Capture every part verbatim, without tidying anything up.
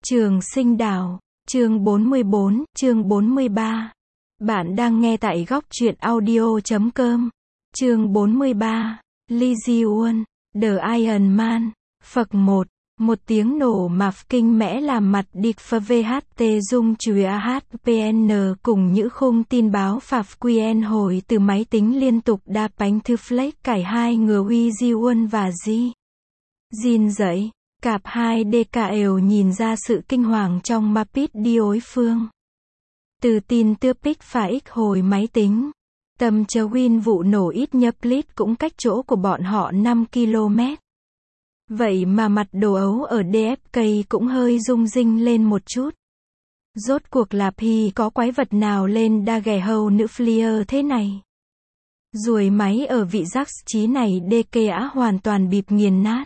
Trường Sinh Đảo, chương bốn mươi bốn, chương bốn mươi ba. Bạn đang nghe tại góc truyện audio chấm com. Chương bốn mươi ba. Lee Ji-won, The Iron Man. Phật một. Một tiếng nổ mạc kinh mẽ làm mặt địch phờ vê hát tê rung chùa hát pê en cùng những khung tin báo phạp quy en hồi từ máy tính liên tục đa bánh thư flex cải hai ngừa Lee Ji-won và Ji. Jin dậy. Cặp hai đê ca ều nhìn ra sự kinh hoàng trong Mapit đi đối phương. Từ tin tưa pic phá ích hồi máy tính. Tầm chờ win vụ nổ ít nhấp lít cũng cách chỗ của bọn họ năm ki lô mét. Vậy mà mặt đồ ấu ở đê ép ca cũng hơi rung rinh lên một chút. Rốt cuộc là Pi có quái vật nào lên đa ghẻ hầu nữ Fleer thế này. Ruồi máy ở vị giác trí này đê kê á hoàn toàn bịp nghiền nát.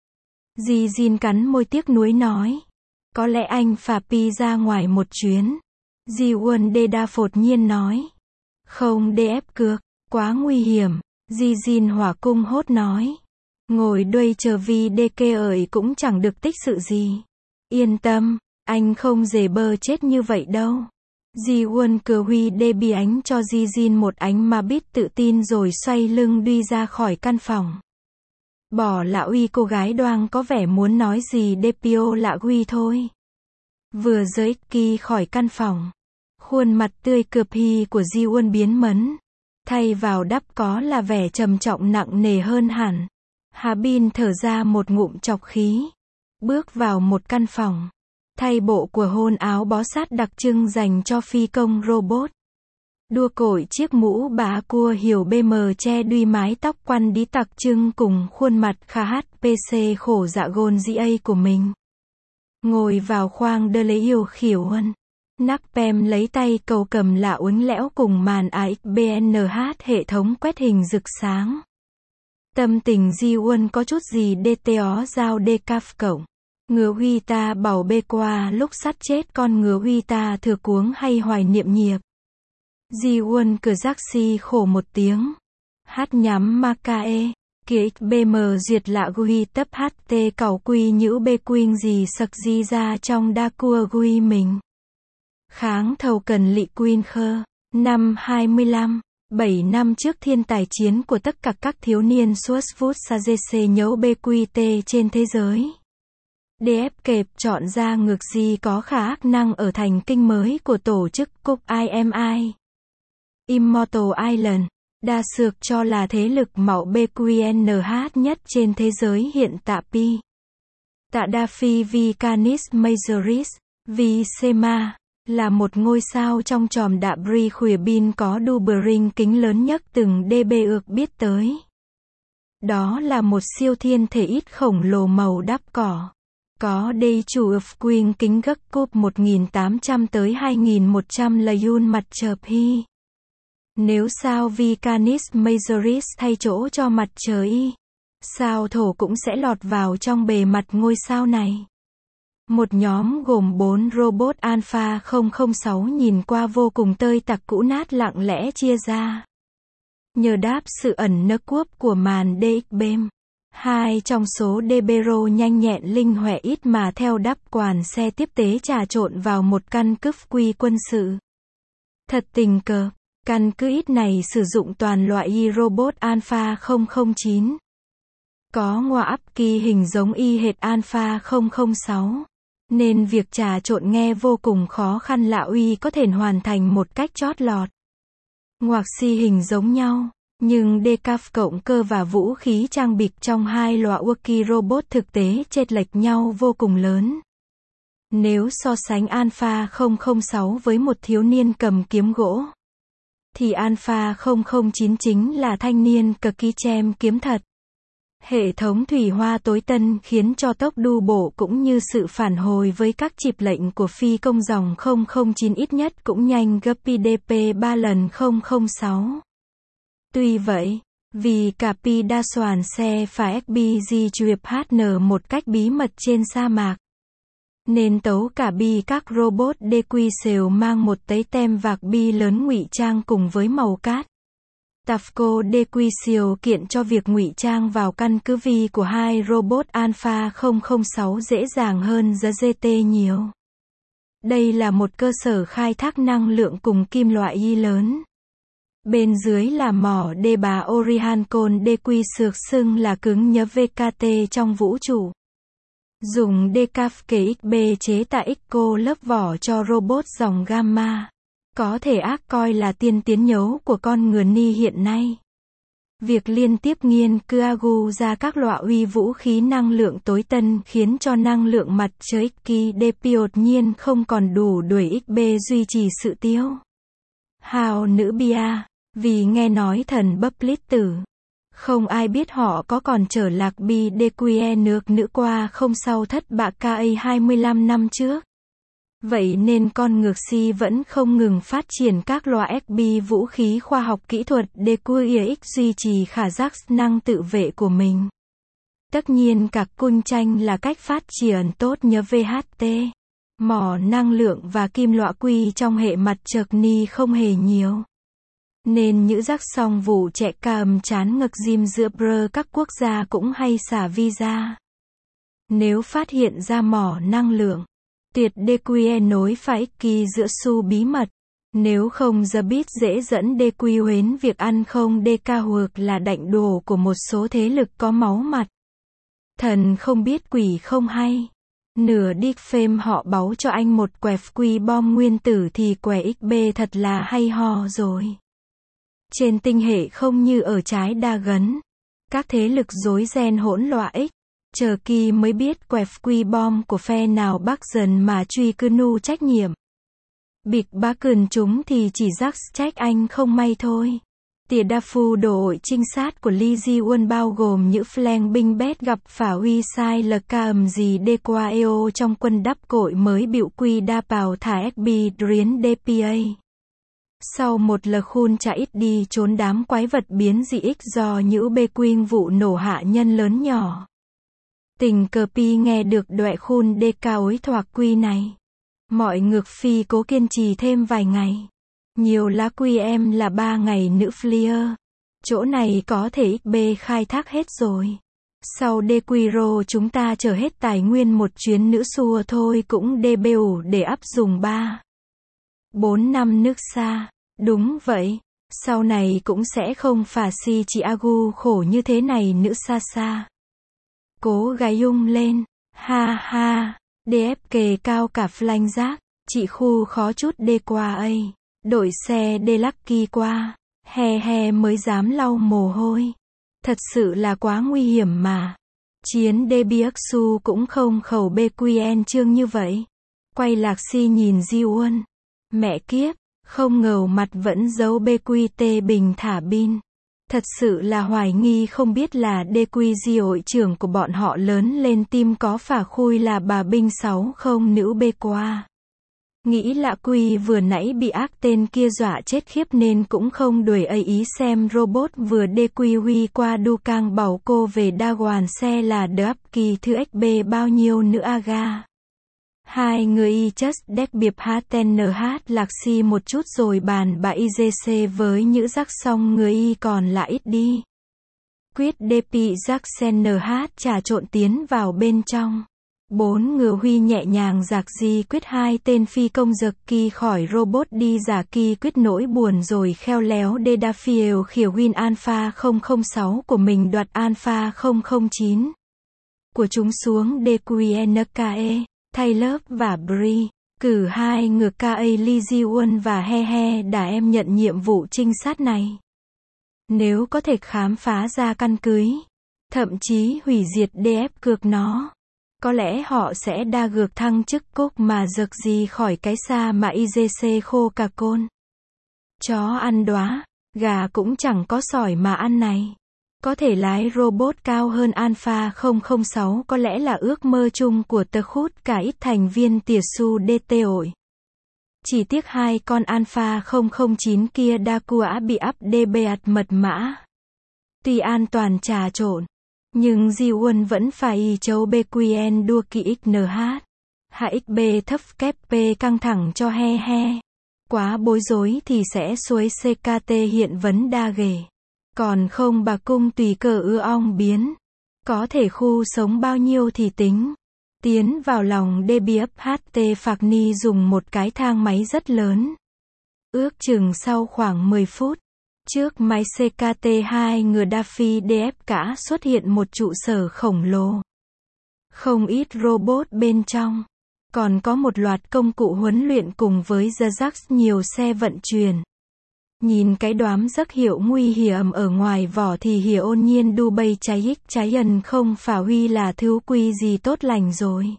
Ji Jin cắn môi tiếc nuối nói. Có lẽ anh phà Pi ra ngoài một chuyến. Ji-won đê đa phột nhiên nói. Không đê ép cược, quá nguy hiểm. Ji Jin hỏa cung hốt nói. Ngồi đuôi chờ vì đê kê ơi cũng chẳng được tích sự gì. Yên tâm, anh không dề bơ chết như vậy đâu. Ji-won cờ huy đê bi ánh cho Ji Jin một ánh mà biết tự tin rồi xoay lưng đi ra khỏi căn phòng. Bỏ lạ uy cô gái đoan có vẻ muốn nói gì đê pê ô lạ uy thôi. Vừa rời kỳ khỏi căn phòng. Khuôn mặt tươi cười hi của Ji-won biến mấn. Thay vào đắp có là vẻ trầm trọng nặng nề hơn hẳn. Hà Bin thở ra một ngụm chọc khí. Bước vào một căn phòng. Thay bộ của hôn áo bó sát đặc trưng dành cho phi công robot. Đua cội chiếc mũ bà cua hiểu bê em che đuôi mái tóc quăn đi đặc trưng cùng khuôn mặt khá hát pê xê khổ dạ gôn dĩ a của mình. Ngồi vào khoang đơ lấy yêu khỉu hơn. Nắc pem lấy tay cầu cầm lạ uốn lẽo cùng màn a ích bê en hát hệ thống quét hình rực sáng. Tâm tình Ji-won có chút gì đê tê ó giao đê caf cổng. Ngừa huy ta bảo bê qua lúc sắt chết con ngừa huy ta thừa cuống hay hoài niệm nhiệp. Ji-won cười giác si khổ một tiếng. Hát nhắm ma ca e. Kia bê em duyệt lạ gui tấp hát tê cầu quy nhữ bê quyên gì sặc di ra trong đa cua gui mình. Kháng thầu cần lị quyên khơ. Năm hai mươi lăm, bảy năm trước thiên tài chiến của tất cả các thiếu niên suốt phút sa dê xê nhấu bê quy tê trên thế giới. đê ép kẹp chọn ra ngược gì có khả năng ở thành kinh mới của tổ chức cúp i em i. Immortal Island, đa sược cho là thế lực mạo bê quy en hát nhất trên thế giới hiện tạ Pi. Tạ Đa Phi Vi Canis Majoris, Vi Sema, là một ngôi sao trong chòm đạ Bri khuỷa bin có đu bờ ring kính lớn nhất từng đê bê ước biết tới. Đó là một siêu thiên thể ít khổng lồ màu đắp cỏ. Có đây chủ ập quyên kính gấp cúp một nghìn tám trăm tới hai nghìn một trăm là yun mặt trời Pi. Nếu sao Vi Canis Majoris thay chỗ cho mặt trời y, sao thổ cũng sẽ lọt vào trong bề mặt ngôi sao này. Một nhóm gồm bốn robot Alpha không không sáu nhìn qua vô cùng tơi tặc cũ nát lặng lẽ chia ra. Nhờ đáp sự ẩn nấp cuốc của màn đê ích bêm. Hai trong số đê bê rô nhanh nhẹn linh huệ ít mà theo đáp quản xe tiếp tế trà trộn vào một căn cứ quy quân sự. Thật tình cờ. Căn cứ ít này sử dụng toàn loại y robot Alpha không không chín. Có ngoa áp kỳ hình giống y hệt Alpha không không sáu. Nên việc trà trộn nghe vô cùng khó khăn lạ uy có thể hoàn thành một cách chót lọt. Ngoạc si hình giống nhau, nhưng decaf cộng cơ và vũ khí trang bị trong hai loại Wookiee robot thực tế chênh lệch nhau vô cùng lớn. Nếu so sánh Alpha không không sáu với một thiếu niên cầm kiếm gỗ, thì Alpha không không chín chính là thanh niên cực kỳ chém kiếm thật. Hệ thống thủy hoa tối tân khiến cho tốc đu bộ cũng như sự phản hồi với các chịp lệnh của phi công dòng không không chín ít nhất cũng nhanh gấp pê đê pê ba lần không không sáu. Tuy vậy, vì cả Pi đa soàn xe phải ép bê di chuyển hát en một cách bí mật trên sa mạc, nên tấu cả bi các robot đê quy xều mang một tấy tem vạc bi lớn ngụy trang cùng với màu cát. Tafco Dequisiel kiện cho việc ngụy trang vào căn cứ vi của hai robot Alpha không không sáu dễ dàng hơn The giê tê nhiều. Đây là một cơ sở khai thác năng lượng cùng kim loại Y lớn. Bên dưới là mỏ đê bà Orihancon Dequisiel xưng là cứng nhớ vê ca tê trong vũ trụ. Dùng Decaf kê ích bê chế tạo X-co lớp vỏ cho robot dòng Gamma. Có thể ác coi là tiên tiến nhấu của con người Ni hiện nay. Việc liên tiếp nghiên cứu ra các loại uy vũ khí năng lượng tối tân khiến cho năng lượng mặt trời X-ki đột nhiên không còn đủ đuổi ích bê duy trì sự tiêu hao nữ bia, vì nghe nói thần bấp lít tử. Không ai biết họ có còn trở lạc bi dequie nước nữ qua không sau thất bại ca hai mươi lăm năm trước. Vậy nên con ngược si vẫn không ngừng phát triển các loại ép bê vũ khí khoa học kỹ thuật để quy x duy trì khả giác năng tự vệ của mình. Tất nhiên các cung tranh là cách phát triển tốt nhờ vê hát tê. Mỏ năng lượng và kim loại quy trong hệ mặt trời Ni không hề nhiều. Nên những rắc song vụ trẻ cầm chán ngực dìm giữa bờ các quốc gia cũng hay xả visa. Nếu phát hiện ra mỏ năng lượng tuyệt dequie nối phải kỳ giữa su bí mật. Nếu không The Bit dễ dẫn dequie huến việc ăn không deca hoặc là đạnh đồ của một số thế lực có máu mặt. Thần không biết quỷ không hay. Nửa đic phêm họ báu cho anh một quẹt quy bom nguyên tử thì quẻ ích bê thật là hay ho rồi. Trên tinh hệ không như ở trái đa gấn. Các thế lực rối ren hỗn loạn ích. Chờ kỳ mới biết quẹt quy bom của phe nào bác dần mà truy cư nu trách nhiệm. Bịch bá cường chúng thì chỉ rắc trách anh không may thôi. Tìa đa phu đội trinh sát của Lee Ji-won bao gồm những flank binh bét gặp phả huy sai là ca ầm gì đê qua eo trong quân đắp cội mới biểu quy đa bào thả ép bê riến đê pê a. Sau một lờ khun trả ít đi trốn đám quái vật biến dị ích do những bê quyên vụ nổ hạ nhân lớn nhỏ. Tình cờ pi nghe được đoạn khun đê ca ối thoạc quy này. Mọi ngược phi cố kiên trì thêm vài ngày. Nhiều lá quy em là ba ngày nữ flier. Chỗ này có thể ích bê khai thác hết rồi. Sau đê quy rô chúng ta chở hết tài nguyên một chuyến nữ xua thôi cũng đê bê ủ để áp dùng ba. Bốn năm nước xa. Đúng vậy. Sau này cũng sẽ không phả si chị agu khổ như thế này nữ xa xa. Cố gái ung lên. Ha ha. đê ép kề cao cả flank rác. Chị khu khó chút đê qua a. Đội xe đê lucky qua. He he mới dám lau mồ hôi. Thật sự là quá nguy hiểm mà. Chiến đê bê ếch su cũng không khẩu bê quy en trương như vậy. Quay lạc si nhìn Ji-won. Mẹ kiếp. Không ngờ mặt vẫn giấu bê quy tê bình thả bin. Thật sự là hoài nghi không biết là đê quy di hội trưởng của bọn họ lớn lên tim có phả khui là bà binh sáu không nữ bê qua. Nghĩ lạ quy vừa nãy bị ác tên kia dọa chết khiếp nên cũng không đuổi ấy ý xem robot vừa đê quy huy qua đu cang bảo cô về đa hoàn xe là đớp kỳ thư ếch bê bao nhiêu nữa aga. Hai người y chất đếch biệp hát tên nh lạc si một chút rồi bàn bà i giê xê với những rắc xong người y còn lại ít đi. Quyết đê pê rắc sen nh trà trộn tiến vào bên trong. Bốn ngựa huy nhẹ nhàng giạc di quyết hai tên phi công giật kỳ khỏi robot đi giả kỳ quyết nỗi buồn rồi khéo léo đê đa phiêu khỉa win alpha không không sáu của mình đoạt alpha không không chín. Của chúng xuống đê quy en ca e. Taylor và Brie, cử hai ngựa ca a Lee Ji-won và He He đã em nhận nhiệm vụ trinh sát này. Nếu có thể khám phá ra căn cứ, thậm chí hủy diệt đê ép cược nó, có lẽ họ sẽ đa gược thăng chức cốc mà giật gì khỏi cái xa mà i giê xê khô cả côn. Chó ăn đóa, gà cũng chẳng có sỏi mà ăn này. Có thể lái robot cao hơn Alpha không không sáu có lẽ là ước mơ chung của tờ khút cả ít thành viên tỉa su đê tê ổi. Chỉ tiếc hai con Alpha không không chín kia đa cua bị áp đê bê ạt mật mã. Tuy an toàn trà trộn, nhưng Ji-won vẫn phải châu bê quy en đua kỵ ích en hát. Hạ ích bê thấp kép P căng thẳng cho He He. Quá bối rối thì sẽ xuôi xê ca tê hiện vấn đa ghề. Còn không bà cung tùy cờ ưa ong biến. Có thể khu sống bao nhiêu thì tính. Tiến vào lòng đê bê ép hát tê Phạc Ni dùng một cái thang máy rất lớn. Ước chừng sau khoảng mười phút, trước máy xê ca tê hai ngừa Daffy đê ép cả xuất hiện một trụ sở khổng lồ. Không ít robot bên trong. Còn có một loạt công cụ huấn luyện cùng với Zajax nhiều xe vận chuyển. Nhìn cái đoám rất hiệu nguy hiểm ở ngoài vỏ thì hiểu ôn nhiên đu bay cháy ích cháy ẩn không phả huy là thứ quy gì tốt lành rồi.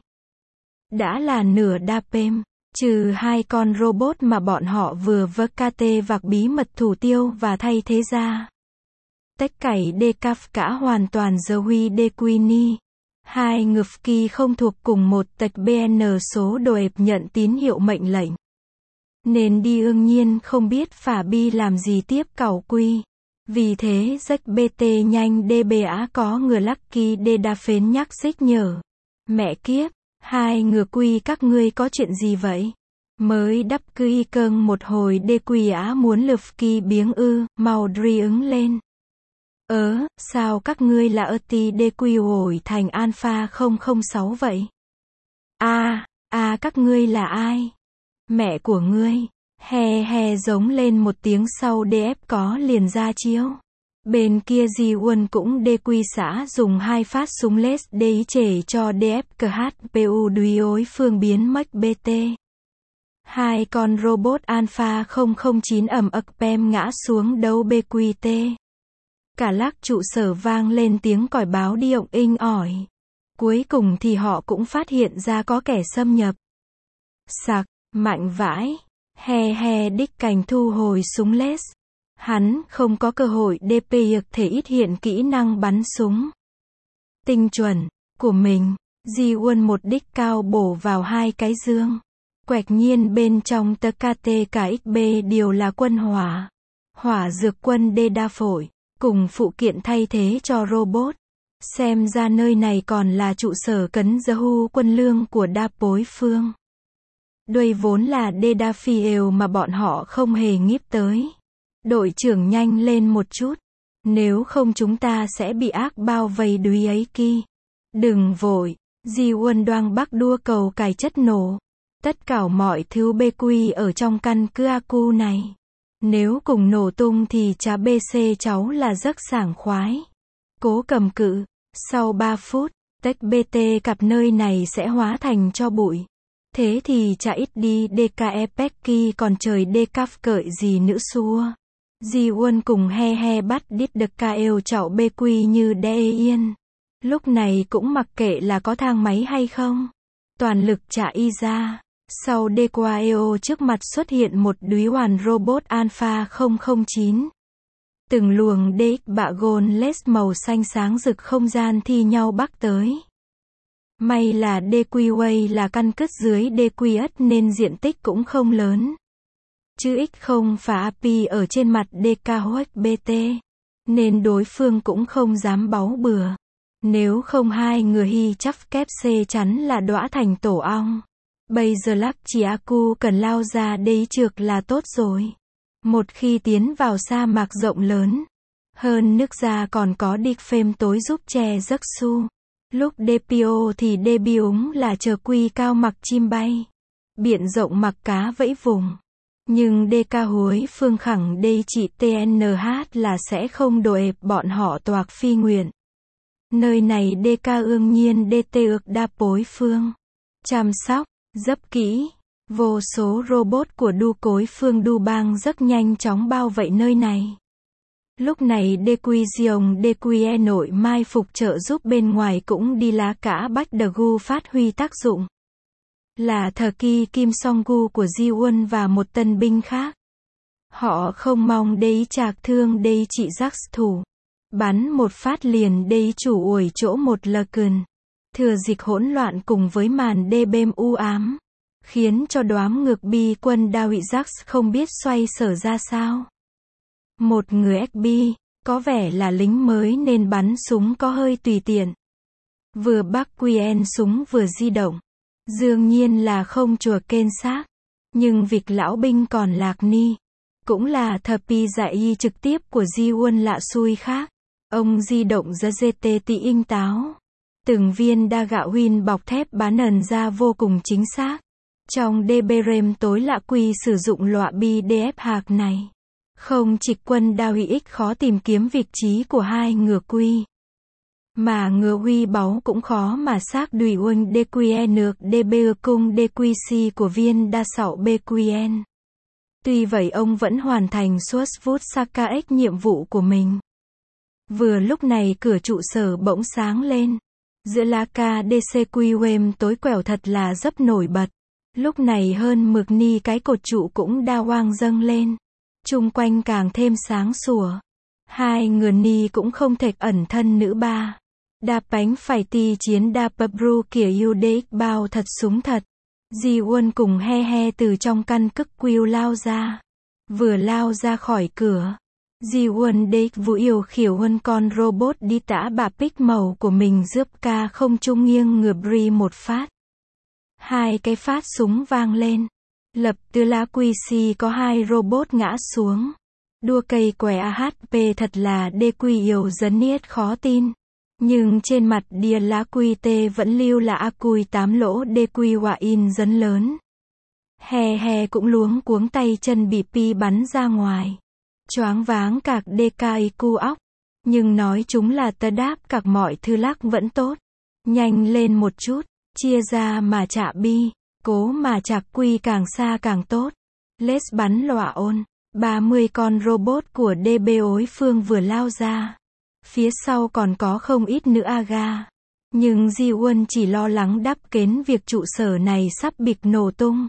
Đã là nửa đa pêm, trừ hai con robot mà bọn họ vừa vơ ca tê vạc bí mật thủ tiêu và thay thế ra. Tách cải đê caf cả hoàn toàn giờ huy đê quy ni. Hai ngực kỳ không thuộc cùng một tạch bê en số đồ ệp nhận tín hiệu mệnh lệnh. Nên đi ương nhiên không biết phả bi làm gì tiếp cẩu quy. Vì thế rách bê tê nhanh đê bê á có ngừa lucky đê đa phến nhắc xích nhở. Mẹ kiếp, hai ngừa quy các ngươi có chuyện gì vậy? Mới đắp cứ y cơn một hồi đê quy á muốn lượp kỳ biếng ư, màu đri ứng lên. Ớ, sao các ngươi là ơ ti đê quy ổi thành alpha không không sáu vậy? À, à các ngươi là ai? Mẹ của ngươi, he he giống lên một tiếng sau đê ép có liền ra chiếu. Bên kia Di Quân cũng đê quy xã dùng hai phát súng lết đế chể cho đê ép cờ hát pê u đuôi ối phương biến mất bê tê. Hai con robot Alpha không không chín ẩm ậc pem ngã xuống đấu bê quy tê. Cả lác trụ sở vang lên tiếng còi báo đi ộng inh ỏi. Cuối cùng thì họ cũng phát hiện ra có kẻ xâm nhập. Sặc, mạnh vãi. He he đích cành thu hồi súng lết. Hắn không có cơ hội đê pê thể ít hiện kỹ năng bắn súng tinh chuẩn của mình. Di Quân một đích cao bổ vào hai cái dương. Quẹt nhiên bên trong tờ ca tê cả ích bê đều là quân hỏa. Hỏa dược quân đê đa phổi. Cùng phụ kiện thay thế cho robot. Xem ra nơi này còn là trụ sở cấn dơ hu quân lương của đa bối phương. Đuôi vốn là đê đa phi ều mà bọn họ không hề nghiếp tới. Đội trưởng nhanh lên một chút. Nếu không chúng ta sẽ bị ác bao vây đuôi ấy kia. Đừng vội. Di Quân đoang bắc đua cầu cài chất nổ. Tất cả mọi thứ bê quy ở trong căn cứ a cu này. Nếu cùng nổ tung thì chả bê xê cháu là rất sảng khoái. Cố cầm cự. Sau ba phút, tech bê tê cặp nơi này sẽ hóa thành cho bụi. Thế thì chả ít đi đê ca e Pecky còn trời đê caf cợi gì nữa xua. Di Quân cùng he he bắt đít đực ca eo chậu bê quy như đe yên. Lúc này cũng mặc kệ là có thang máy hay không. Toàn lực trả y ra. Sau đê qua eo trước mặt xuất hiện một đúy hoàn robot Alpha không không chín. Từng luồng đê ích bạ gôn lết màu xanh sáng rực không gian thi nhau bắc tới. May là đê quy Way là căn cứ dưới đê quy ất nên diện tích cũng không lớn. Chứ X không phá a pê ở trên mặt đê ca hoách bê tê. Nên đối phương cũng không dám báu bừa. Nếu không hai người hy chắc kép xê chắn là đõa thành tổ ong. Bây giờ lắc chỉ a cu cần lao ra đây trượt là tốt rồi. Một khi tiến vào sa mạc rộng lớn. Hơn nước ra còn có địch phêm tối giúp che giấc su. Lúc đê pê ô thì đê bi úng là chờ quy cao mặc chim bay. Biển rộng mặc cá vẫy vùng. Nhưng đê ca hối phương khẳng đây chị tê en hát là sẽ không đổ ệp bọn họ toạc phi nguyện. Nơi này đê ca ương nhiên đê tê ược đa bối phương. Chăm sóc, dấp kỹ. Vô số robot của đu cối phương đu bang rất nhanh chóng bao vây nơi này. Lúc này đê quy diồng đê quy e nội mai phục trợ giúp bên ngoài cũng đi lá cả bách đờ gu phát huy tác dụng. Là thờ kỳ Kim Song Gu của Di Quân và một tân binh khác. Họ không mong đấy chạc thương đây chị giác thủ. Bắn một phát liền đây chủ ủi chỗ một lờ cừn. Thừa dịch hỗn loạn cùng với màn đê bêm u ám. Khiến cho đoám ngược bi quân đa hụy giác không biết xoay sở ra sao. Một người ép bê, có vẻ là lính mới nên bắn súng có hơi tùy tiện. Vừa bắc quen súng vừa di động. Dường nhiên là không chùa kên xác. Nhưng việc lão binh còn lạc ni. Cũng là thập pi dạy y trực tiếp của Di Won lạ xui khác. Ông di động ra giê tê tị inh táo. Từng viên đa gạo win bọc thép bán ẩn ra vô cùng chính xác. Trong đê bê rem tối lạ quy sử dụng loại bi đê ép hạc này. Không trịch quân đao ích khó tìm kiếm vị trí của hai ngựa quy. Mà ngựa huy báu cũng khó mà xác đùi uân đê quy en được đê bê cung đê quy si của viên đa sạo bê quy en. Tuy vậy ông vẫn hoàn thành suốt vút Sakax nhiệm vụ của mình. Vừa lúc này cửa trụ sở bỗng sáng lên. Giữa lá ca đê xê quy wem tối quẻo thật là rất nổi bật. Lúc này hơn mực ni cái cột trụ cũng đa hoang dâng lên. Chung quanh càng thêm sáng sủa. Hai người ni cũng không thể ẩn thân nữ ba. Đa bánh phải ti chiến đa pabru kiểu yêu đế bao thật súng thật. Di Won cùng he he từ trong căn cức quyêu lao ra. Vừa lao ra khỏi cửa. Di Won đế vũ yêu khiểu hơn con robot đi tả bà pích màu của mình giúp ca không trung nghiêng ngửa bri một phát. Hai cái phát súng vang lên. Lập tức lá quy si có hai robot ngã xuống. Đua cây quẻ a hát pê thật là đê quy yêu dấn niết khó tin. Nhưng trên mặt đia lá quy tê vẫn lưu là a cùi tám lỗ đê quy họa in dấn lớn. He he cũng luống cuống tay chân bị pi bắn ra ngoài. Choáng váng cạc đê ca y cu óc. Nhưng nói chúng là tơ đáp cạc mọi thứ lắc vẫn tốt. Nhanh lên một chút, chia ra mà chạ bi, cố mà chạc quy càng xa càng tốt. Lết bắn lọa ôn, ba mươi con robot của đê bê ối phương vừa lao ra. Phía sau còn có không ít nữa aga. Nhưng Di Won chỉ lo lắng đắp kến việc trụ sở này sắp bịch nổ tung.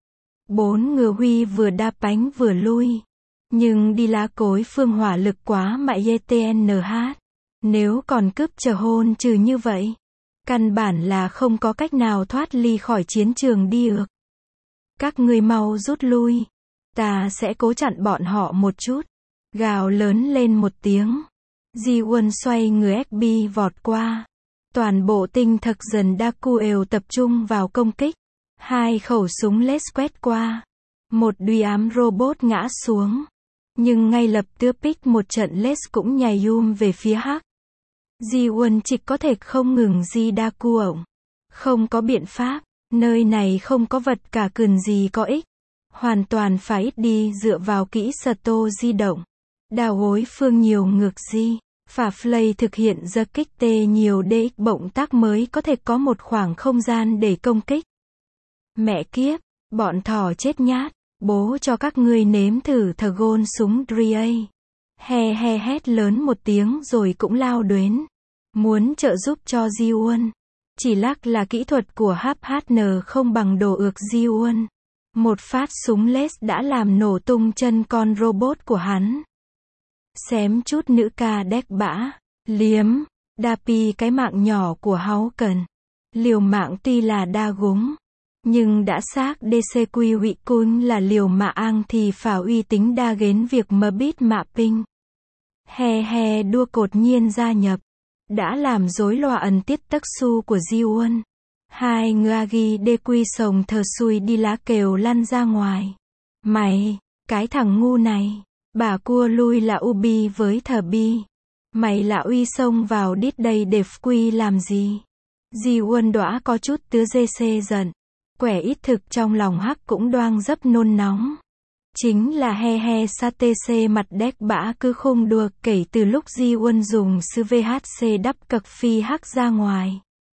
Bốn ngựa huy vừa đáp bánh vừa lui. Nhưng đi lá cối phương hỏa lực quá mại giê tê en hát. Nếu còn cướp chờ hôn trừ như vậy. Căn bản là không có cách nào thoát ly khỏi chiến trường đi được. Các ngươi mau rút lui. Ta sẽ cố chặn bọn họ một chút. Gào lớn lên một tiếng. Di Won xoay người ép bê vọt qua. Toàn bộ tinh thực dần đa cu ều tập trung vào công kích. Hai khẩu súng lết quét qua. Một đuôi ám robot ngã xuống. Nhưng ngay lập tức pick một trận lết cũng nhảy um về phía hắc. Di Won chỉ có thể không ngừng di đa cu ổng. Không có biện pháp. Nơi này không có vật cả cườn gì có ích. Hoàn toàn phải ít đi dựa vào kỹ sờ tô di động. Đào gối phương nhiều ngược di. Phả Flay thực ra ra kích tê nhiều đê ích bỗng tác mới có thể có một khoảng không gian để công kích. Mẹ kiếp, bọn thỏ chết nhát, bố cho các ngươi nếm thử thờ gôn súng đê a. He he hét lớn một tiếng rồi cũng lao đến. Muốn trợ giúp cho Di Won. Chỉ lắc là kỹ thuật của hát hát en không bằng đồ ược Di Won. Một phát súng lết đã làm nổ tung chân con robot của hắn. Xém chút nữ ca đét bã, liếm, đa pi cái mạng nhỏ của háu cần. Liều mạng tuy là đa gúng, nhưng đã xác đê xê quy hụy cun là liều mạ ang thì phả uy tính đa gến việc mờ bít mạ ping. He he đua cột nhiên gia nhập, đã làm rối loạn ẩn tiết tắc su của Di Won. Hai ngựa ghi đê quy sồng thờ xui đi lá kều lăn ra ngoài. Mày, cái thằng ngu này. Bà cua lui là ubi với thờ bi. Mày là uy xông vào đít đây để quy làm gì? Di Won đõa có chút tứa dê xê giận. Quẻ ít thực trong lòng hắc cũng đoang dấp nôn nóng. Chính là he he sa tê xê mặt đét bã cứ khung đùa kể từ lúc Di Won dùng sư vê hát xê đắp cật phi hắc ra ngoài.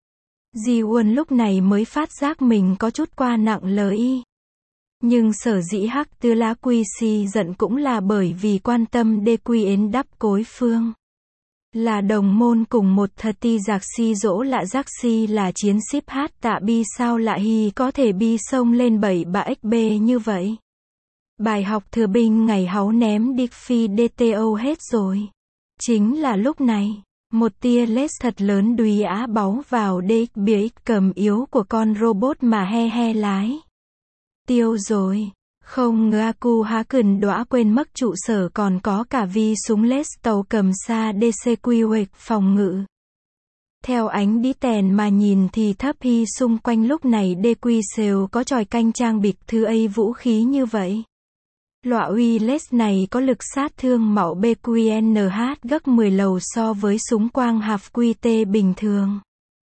Di Won lúc này mới phát giác mình có chút qua nặng lời. Nhưng sở dĩ hắc tư lá quy si giận cũng là bởi vì quan tâm đê quy ến đắp cối phương. Là đồng môn cùng một thật ti giạc si dỗ lạ giác si là chiến ship hát tạ bi sao lạ hi có thể bi sông lên bảy ba ích bê như vậy. Bài học thừa binh ngày háu ném đi phi đê tê ô hết rồi. Chính là lúc này, một tia lết thật lớn đuôi á báu vào đê ích bia ích cầm yếu của con robot mà he he lái. Tiêu rồi. Không ngờ Aku há cần đõa quên mất trụ sở còn có cả vi súng lết tàu cầm xa đê xê quy hoạch phòng ngự. Theo ánh đi tèn mà nhìn thì thấp hi xung quanh lúc này đê quy xều có tròi canh trang bịt thứ ấy vũ khí như vậy. Loại Wireless này có lực sát thương mạo bê quy en hát gấp mười lần so với súng quang hạp quy tê bình thường.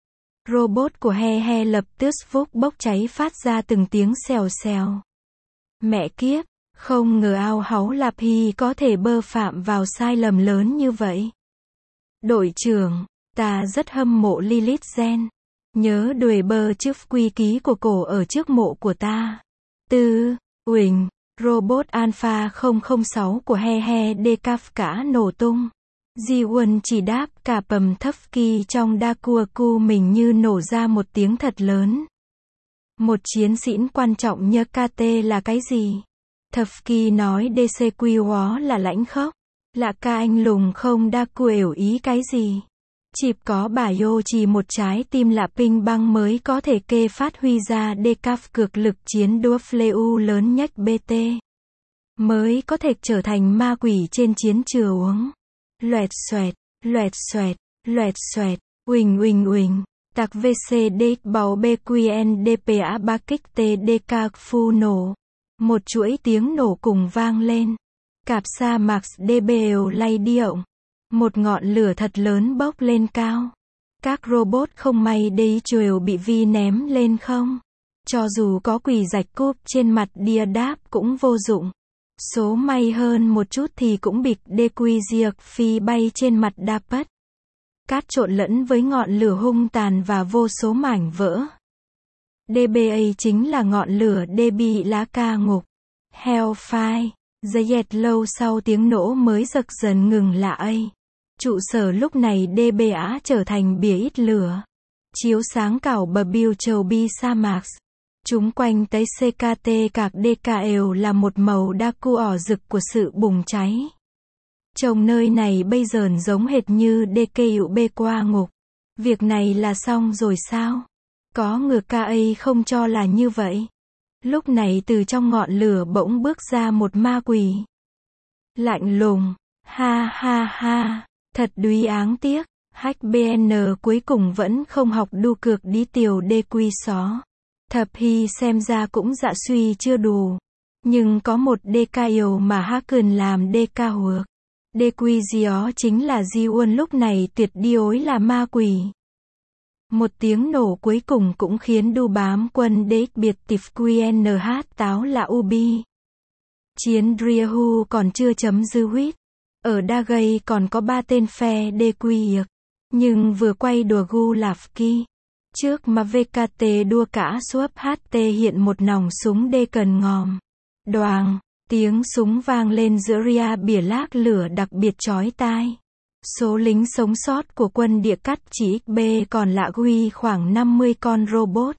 Robot của He He lập tức vút bốc cháy phát ra từng tiếng xèo xèo. Mẹ kiếp, không ngờ ao háu Lạp Hy có thể bơ phạm vào sai lầm lớn như vậy. Đội trưởng, ta rất hâm mộ Lilith Gen. Nhớ đuổi bơ trước quy ký của cổ ở trước mộ của ta. Tư, Uỳnh, robot Alpha không không sáu của He He Decaf cả nổ tung. Ji-won chỉ đáp cả pầm thấp kỳ trong Dakuaku mình như nổ ra một tiếng thật lớn. Một chiến sĩ quan trọng như ca tê là cái gì? Thập kỳ nói đê xê quy hóa là lãnh khốc. Lạ ca anh lùng không Daku hiểu ý cái gì? Chịp có bà Yo chỉ một trái tim lạ ping băng mới có thể kê phát huy ra Decaf cực lực chiến đua Fleu lớn nhất bê tê. Mới có thể trở thành ma quỷ trên chiến trường. Loẹt xoẹt, loẹt xoẹt, loẹt xoẹt, uỳnh uỳnh uỳnh, tạc vê xê đê bào bê quy en đê pê a ba kích tê đê ca phu nổ. Một chuỗi tiếng nổ cùng vang lên. Cạp sa Max đê bèo lay điệu. Một ngọn lửa thật lớn bốc lên cao. Các robot không may đây trều bị vi ném lên không. Cho dù có quỷ rạch cúp trên mặt đia đáp cũng vô dụng. Số may hơn một chút thì cũng bịch đê quy diệt phi bay trên mặt đa pất. Cát trộn lẫn với ngọn lửa hung tàn và vô số mảnh vỡ. đê bê a chính là ngọn lửa đê bị lá ca ngục. Hellfire. Giây dẹt lâu sau tiếng nổ mới dần dần ngừng lại. Trụ sở lúc này đê bê a trở thành bìa ít lửa. Chiếu sáng cảo bờ biêu châu bi sa mạc. Chúng quanh tới xê ca tê cạc đê ca đều là một màu Daku ỏ rực của sự bùng cháy. Trông nơi này bây giờ giống hệt như đê ca u bê qua ngục. Việc này là xong rồi sao? Có ngược ca a không cho là như vậy. Lúc này từ trong ngọn lửa bỗng bước ra một ma quỷ. Lạnh lùng, ha ha ha, thật đuối áng tiếc, hack bê en cuối cùng vẫn không học đu cược đi tiểu đê quy xó. Thập hy xem ra cũng dạ suy chưa đủ. Nhưng có một đê ca yêu mà Haken làm đê ca huộc. Đê quy gió chính là Ji-won lúc này tuyệt đối là ma quỷ. Một tiếng nổ cuối cùng cũng khiến đu bám quân đế biệt tịp quy en hát táo là Ubi. Chiến Dryahu còn chưa chấm dư huyết. Ở Dagay còn có ba tên phe đê quy iệc. Nhưng vừa quay đùa gu lạp kỳ. Trước mà vê ca tê đua cả suốt hát tê hiện một nòng súng đê cần ngòm. Đoàng, tiếng súng vang lên giữa ria bìa lác lửa đặc biệt chói tai. Số lính sống sót của quân địa cắt chỉ ích bê còn lạ huy khoảng năm mươi con robot.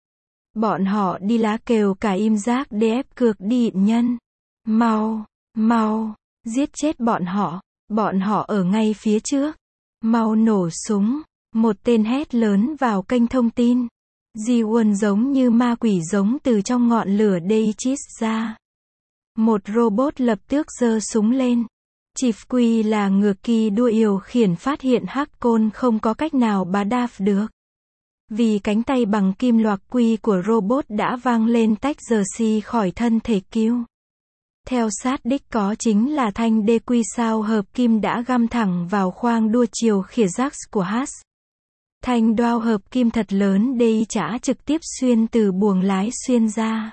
Bọn họ đi lá kêu cả im giác để ép cược đi nhân. Mau, mau, giết chết bọn họ, bọn họ ở ngay phía trước. Mau nổ súng, một tên hét lớn vào kênh thông tin. Ji-won giống như ma quỷ giống từ trong ngọn lửa Deichis ra. Một robot lập tức giơ súng lên. Chief Quy là ngựa kỳ đua điều khiển phát hiện Hakon không có cách nào bá đạp được. Vì cánh tay bằng kim loạc quy của robot đã vang lên tách giờ si khỏi thân thể cứu. Theo sát đích có chính là thanh đê quy sao hợp kim đã găm thẳng vào khoang đua chiều khỉa Jax của Haas. Thanh đoao hợp kim thật lớn đây chả trực tiếp xuyên từ buồng lái xuyên ra.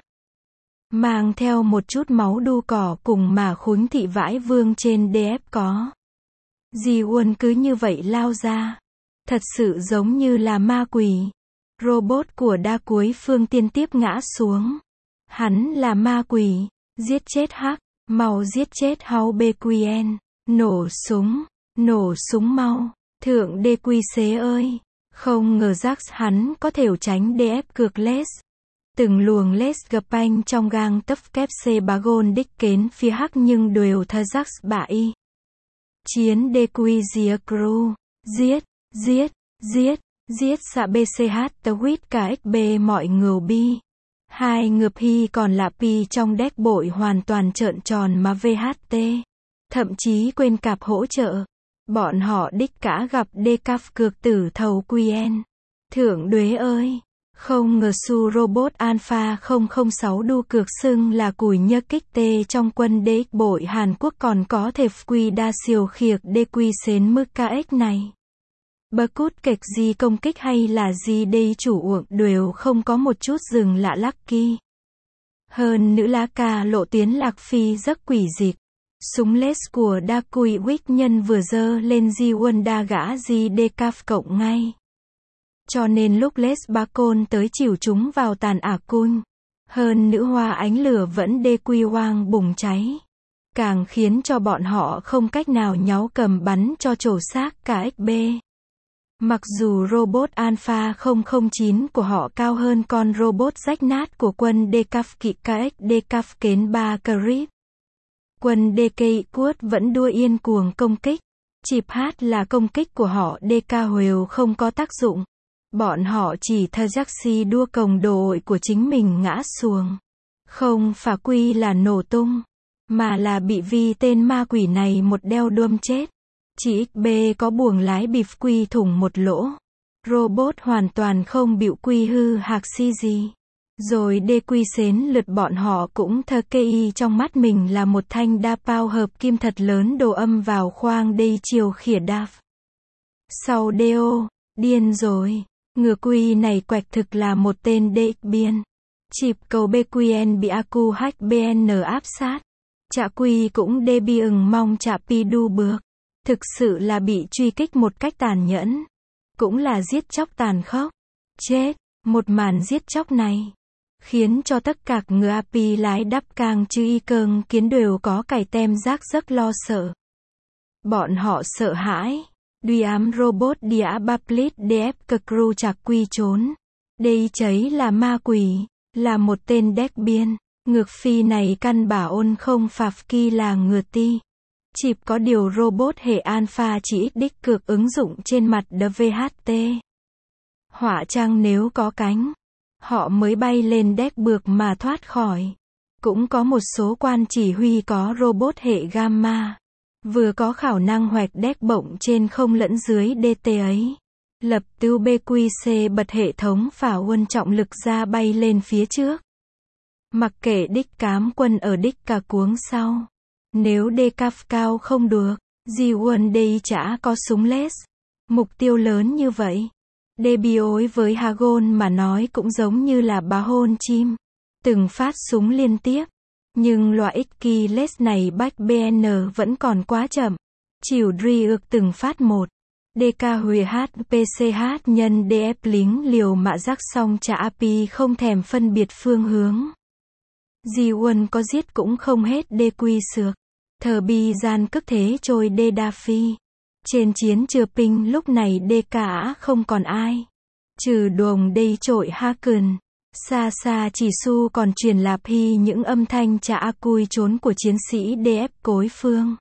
Mang theo một chút máu đu cỏ cùng mà khúnh thị vãi vương trên đê ép có. Ji-won cứ như vậy lao ra. Thật sự giống như là ma quỷ. Robot của đa cuối phương tiên tiếp ngã xuống. Hắn là ma quỷ. Giết chết Hắc. Mau giết chết Hau bê quy en. Nổ súng. Nổ súng mau. Thượng đê quy xế ơi. Không ngờ Jax hắn có thể tránh đê ép cược les. Từng luồng les gặp anh trong gang tấp kép xê bá gôn đích kến phía Hắc nhưng đều thơ Jax bạ y. Chiến đê quy dìa crew. Giết, giết, giết, giết xạ bê xê hát tờ huyết cả ích bê mọi ngầu bi. Hai ngược hy còn là pi trong đét bội hoàn toàn trợn tròn mà vê hát tê. Thậm chí quên cạp hỗ trợ. Bọn họ đích cả gặp đê caf cược tử thầu quy en. Thượng đuế ơi! Không ngờ su robot Alpha không không sáu đu cược xưng là cùi nhơ kích tê trong quân đế bội Hàn Quốc còn có thể quy đa siêu khiệc đê quy xến mức kx này. Bờ cút kịch gì công kích hay là gì đây chủ uổng đều không có một chút dừng lạ lucky. Hơn nữ lá ca lộ tiến lạc phi rất quỷ dịch. Súng lết của đa cùi Wick nhân vừa dơ lên di quân đa gã di đê caf cộng ngay. Cho nên lúc Les Ba Côn tới chịu chúng vào tàn ả cun. Hơn nữ hoa ánh lửa vẫn đê quy hoang bùng cháy. Càng khiến cho bọn họ không cách nào nháo cầm bắn cho trổ xác cả ích bê. Mặc dù robot Alpha không không chín của họ cao hơn con robot rách nát của quân đê caf kỵ kx đê caf kến ba Carib. Quân đê cây Quất vẫn đua yên cuồng công kích. Chịp hát là công kích của họ đê ca Huều không có tác dụng. Bọn họ chỉ thơ giác si đua cồng đội của chính mình ngã xuồng. Không phải quy là nổ tung, mà là bị vì tên ma quỷ này một đeo đuông chết. Chỉ ích bê có buồng lái bịp quy thủng một lỗ. Robot hoàn toàn không bịu quy hư hạc si gì. Rồi đê quy xến lượt bọn họ cũng thơ kê y trong mắt mình là một thanh đa bao hợp kim thật lớn đồ âm vào khoang đây chiều khỉa đạp. Sau đê ô, điên rồi. Ngựa quy này quạch thực là một tên đê ích biên. Chịp cầu bê quy en bị aku hack bê en áp sát. Chạ quy cũng đê bi ừng mong chạ pi đu bược. Thực sự là bị truy kích một cách tàn nhẫn. Cũng là giết chóc tàn khốc. Chết, một màn giết chóc này khiến cho tất cả người a pê lái đắp càng chứ y cơn kiến đều có cải tem rác rất lo sợ. Bọn họ sợ hãi. Duy ám robot địa Bablit đê ép cực ru chạc quy trốn. Đây cháy là ma quỷ, là một tên đét biên. Ngược phi này căn bà ôn không phạp kỳ là ngừa ti. Chịp có điều robot hệ alpha chỉ ít đích cực ứng dụng trên mặt đê vê hát tê. Họa chăng nếu có cánh, họ mới bay lên đét bược mà thoát khỏi. Cũng có một số quan chỉ huy có robot hệ gamma. Vừa có khả năng hoạch đét bổng trên không lẫn dưới đê tê ấy. Lập tư bê quy xê bật hệ thống phả quân trọng lực ra bay lên phía trước. Mặc kệ đích cám quân ở đích cả cuống sau. Nếu đê caf cao không được, di quân đây chả có súng lết. Mục tiêu lớn như vậy. Đê bi ối với Hagon mà nói cũng giống như là bá hôn chim. Từng phát súng liên tiếp. Nhưng loại X-Keyless này bách bê en vẫn còn quá chậm. Chịu dri ước từng phát một. đê ca Huế hát pê xê hát nhân đê ép lính liều mạ rắc xong chả a pê không thèm phân biệt phương hướng. Di quân có giết cũng không hết đê quy sược. Thờ bi gian cức thế trôi đê đa phi. Trên chiến chừa pinh lúc này đê cả không còn ai. Trừ đồn đây trội ha cừn. Xa xa chỉ su còn truyền lạp hy những âm thanh chả a cui trốn của chiến sĩ đê ép cối phương.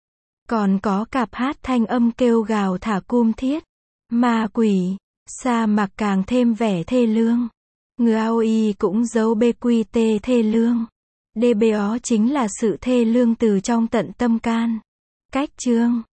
Còn có cặp hát thanh âm kêu gào thả cum thiết. Ma quỷ, sa mạc càng thêm vẻ thê lương. Người a o i cũng giấu bê quy tê thê lương. đê bê ó chính là sự thê lương từ trong tận tâm can. Cách chương